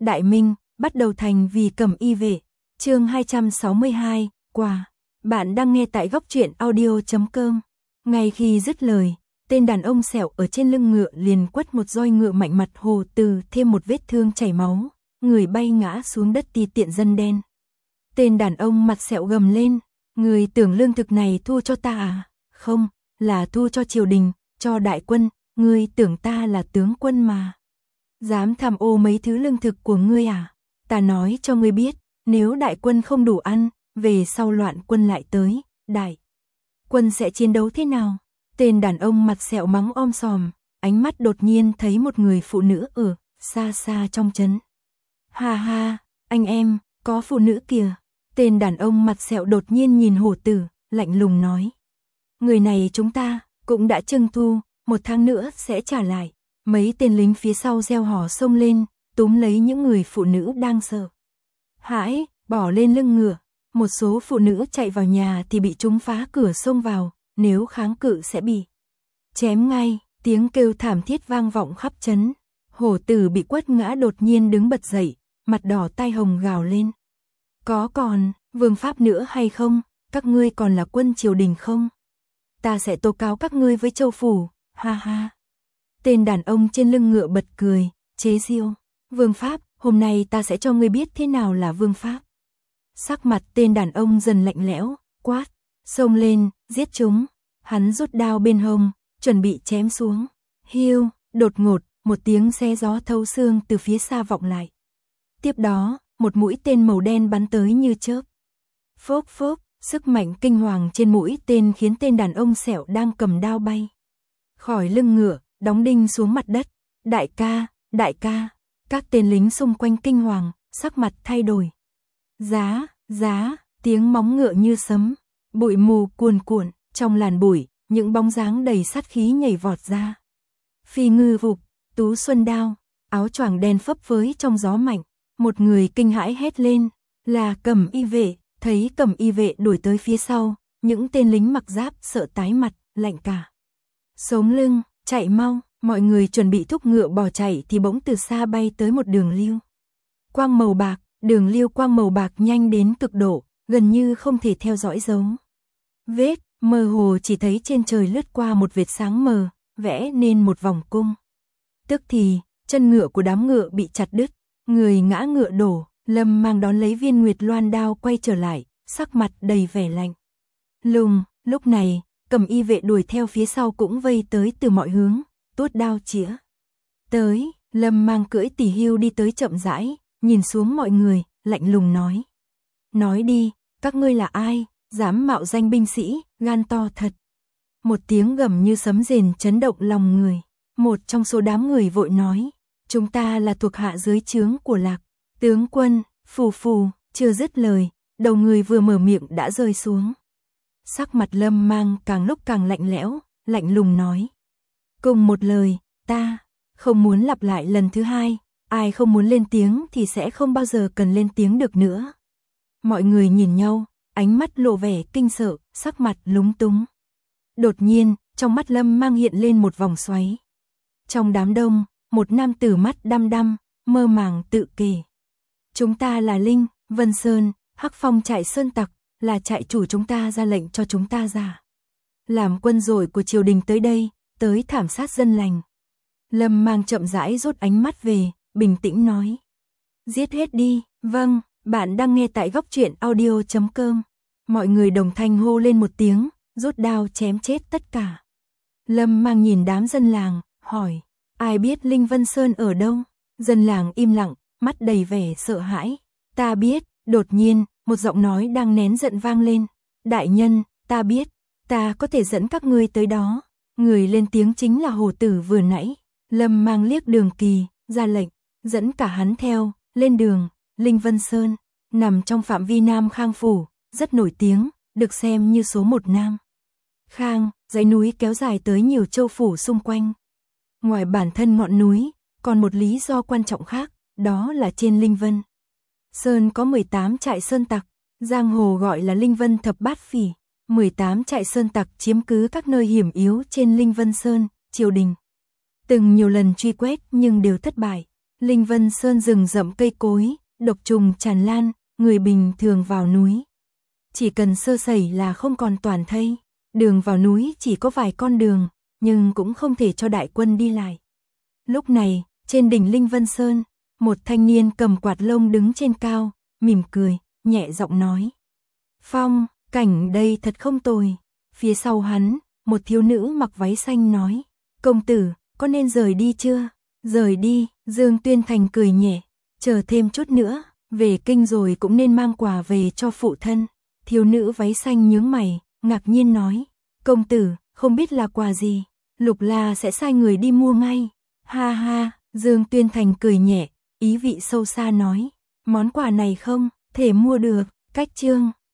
Đại Minh, bắt đầu thành vì Cẩm Y vệ. Chương 262, quà. Bạn đang nghe tại góc truyện audio.com. Ngay khi dứt lời, tên đàn ông sẹo ở trên lưng ngựa liền quất một roi ngựa mạnh mặt Hồ Từ, thêm một vết thương chảy máu, người bay ngã xuống đất ti tiện dân đen. Tên đàn ông mặt sẹo gầm lên, người tưởng lương thực này thu cho ta à? Không, là thu cho triều đình, cho đại quân, ngươi tưởng ta là tướng quân mà. Dám tham ô mấy thứ lương thực của ngươi à? Ta nói cho ngươi biết, nếu đại quân không đủ ăn, về sau loạn quân lại tới, đại quân sẽ chiến đấu thế nào? Tên đàn ông mặt sẹo mắng om sòm, ánh mắt đột nhiên thấy một người phụ nữ ở xa xa trong trấn. Ha ha, anh em, có phụ nữ kìa. Tên đàn ông mặt sẹo đột nhiên nhìn Hổ Tử, lạnh lùng nói. Người này chúng ta cũng đã trưng thu, 1 tháng nữa sẽ trả lại. Mấy tên lính phía sau reo hò xông lên, túm lấy những người phụ nữ đang sợ hãi, bỏ lên lưng ngựa. Một số phụ nữ chạy vào nhà thì bị chúng phá cửa xông vào, nếu kháng cự sẽ bị chém ngay. Tiếng kêu thảm thiết vang vọng khắp trấn. Hổ Tử bị quất ngã đột nhiên đứng bật dậy, mặt đỏ tai hồng gào lên. Có còn vương pháp nữa hay không? Các ngươi còn là quân triều đình không? Ta sẽ tố cáo các ngươi với châu phủ. Ha ha. Tên đàn ông trên lưng ngựa bật cười, chế giễu. Vương pháp, hôm nay ta sẽ cho ngươi biết thế nào là vương pháp. Sắc mặt tên đàn ông dần lạnh lẽo, quát, xông lên, giết chúng. Hắn rút đao bên hông, chuẩn bị chém xuống. Hiu, đột ngột, một tiếng xé gió thấu xương từ phía xa vọng lại. Tiếp đó, một mũi tên màu đen bắn tới như chớp. Phốc phốc, sức mạnh kinh hoàng trên mũi tên khiến tên đàn ông sẹo đang cầm đao bay khỏi lưng ngựa, đóng đinh xuống mặt đất. Đại ca, đại ca. Các tên lính xung quanh kinh hoàng, sắc mặt thay đổi. Giá, giá, tiếng móng ngựa như sấm. Bụi mù cuồn cuộn, trong làn bụi, những bóng dáng đầy sát khí nhảy vọt ra. Phi Ngư Vục, Tú Xuân Đao, áo choàng đen phấp phới trong gió mạnh. Một người kinh hãi hét lên, là Cẩm Y vệ. Thấy Cẩm Y vệ đuổi tới phía sau, những tên lính mặc giáp sợ tái mặt, lạnh cả sống lưng, chạy mau. Mọi người chuẩn bị thúc ngựa bỏ chạy thì bỗng từ xa bay tới một đường lưu quang màu bạc. Đường lưu quang màu bạc nhanh đến cực độ, gần như không thể theo dõi dấu vết, mơ hồ chỉ thấy trên trời lướt qua một vệt sáng mờ, vẽ nên một vòng cung. Tức thì, chân ngựa của đám ngựa bị chặt đứt, người ngã ngựa đổ. Lâm Mang đón lấy viên Nguyệt Loan đao quay trở lại, sắc mặt đầy vẻ lạnh lùng. Lúc này, Cẩm Y vệ đuổi theo phía sau cũng vây tới từ mọi hướng, tuốt đao chĩa tới. Lâm Mang cưỡi Tỉ Hưu đi tới chậm rãi, nhìn xuống mọi người, lạnh lùng nói. Nói đi, các ngươi là ai, dám mạo danh binh sĩ, gan to thật. Một tiếng gầm như sấm rền chấn động lòng người. Một trong số đám người vội nói, chúng ta là thuộc hạ dưới trướng của Lạc tướng quân. Phù phù, chưa dứt lời, đầu người vừa mở miệng đã rơi xuống. Sắc mặt Lâm Mang càng lúc càng lạnh lẽo, lạnh lùng nói. Cùng một lời, ta không muốn lặp lại lần thứ hai. Ai không muốn lên tiếng thì sẽ không bao giờ cần lên tiếng được nữa. Mọi người nhìn nhau, ánh mắt lộ vẻ kinh sợ, sắc mặt lúng túng. Đột nhiên, trong mắt Lâm Mang hiện lên một vòng xoáy. Trong đám đông, một nam tử mắt đăm đăm, mơ màng tự kể. Chúng ta là Linh Vân Sơn, Hắc Phong trại sơn tặc, là trại chủ chúng ta ra lệnh cho chúng ta ra làm quân rồi của triều đình tới đây, tới thảm sát dân lành. Lâm Mang chậm rãi rút ánh mắt về, bình tĩnh nói. Giết hết đi. Vâng, bạn đang nghe tại góc truyện audio.com. Mọi người đồng thanh hô lên một tiếng, rút đao chém chết tất cả. Lâm Mang nhìn đám dân làng, hỏi. Ai biết Linh Vân Sơn ở đâu? Dân làng im lặng, mắt đầy vẻ sợ hãi. Ta biết. Đột nhiên, một giọng nói đang nén giận vang lên. Đại nhân, ta biết. Ta có thể dẫn các ngươi tới đó. Người lên tiếng chính là Hổ Tử vừa nãy. Lâm Mang liếc Đường Kỳ, ra lệnh, dẫn cả hắn theo, lên đường. Linh Vân Sơn, nằm trong phạm vi Nam Khang Phủ, rất nổi tiếng, được xem như số 1 Nam Khang, dãy núi kéo dài tới nhiều châu phủ xung quanh. Ngoài bản thân ngọn núi, còn một lý do quan trọng khác, đó là trên Linh Vân Sơn có 18 trại sơn tặc, giang hồ gọi là Linh Vân Thập Bát Phỉ. 18 trại sơn tặc chiếm cứ các nơi hiểm yếu trên Linh Vân Sơn. Triều đình từng nhiều lần truy quét nhưng đều thất bại. Linh Vân Sơn rừng rậm cây cối, độc trùng tràn lan, người bình thường vào núi chỉ cần sơ sẩy là không còn toàn thây. Đường vào núi chỉ có vài con đường, nhưng cũng không thể cho đại quân đi lại. Lúc này, trên đỉnh Linh Vân Sơn, một thanh niên cầm quạt lông đứng trên cao, mỉm cười, nhẹ giọng nói: "Phong, cảnh đây thật không tồi." Phía sau hắn, một thiếu nữ mặc váy xanh nói: "Công tử, có nên rời đi chưa?" "Rời đi." Dương Tuyên Thành cười nhẹ, "Chờ thêm chút nữa, về kinh rồi cũng nên mang quà về cho phụ thân." Thiếu nữ váy xanh nhướng mày, ngạc nhiên nói: "Công tử, không biết là quà gì? Lục La sẽ sai người đi mua ngay." "Ha ha." Dương Tuyên Thành cười nhẹ, ý vị sâu xa nói: "Món quà này không thể mua được." Cách chương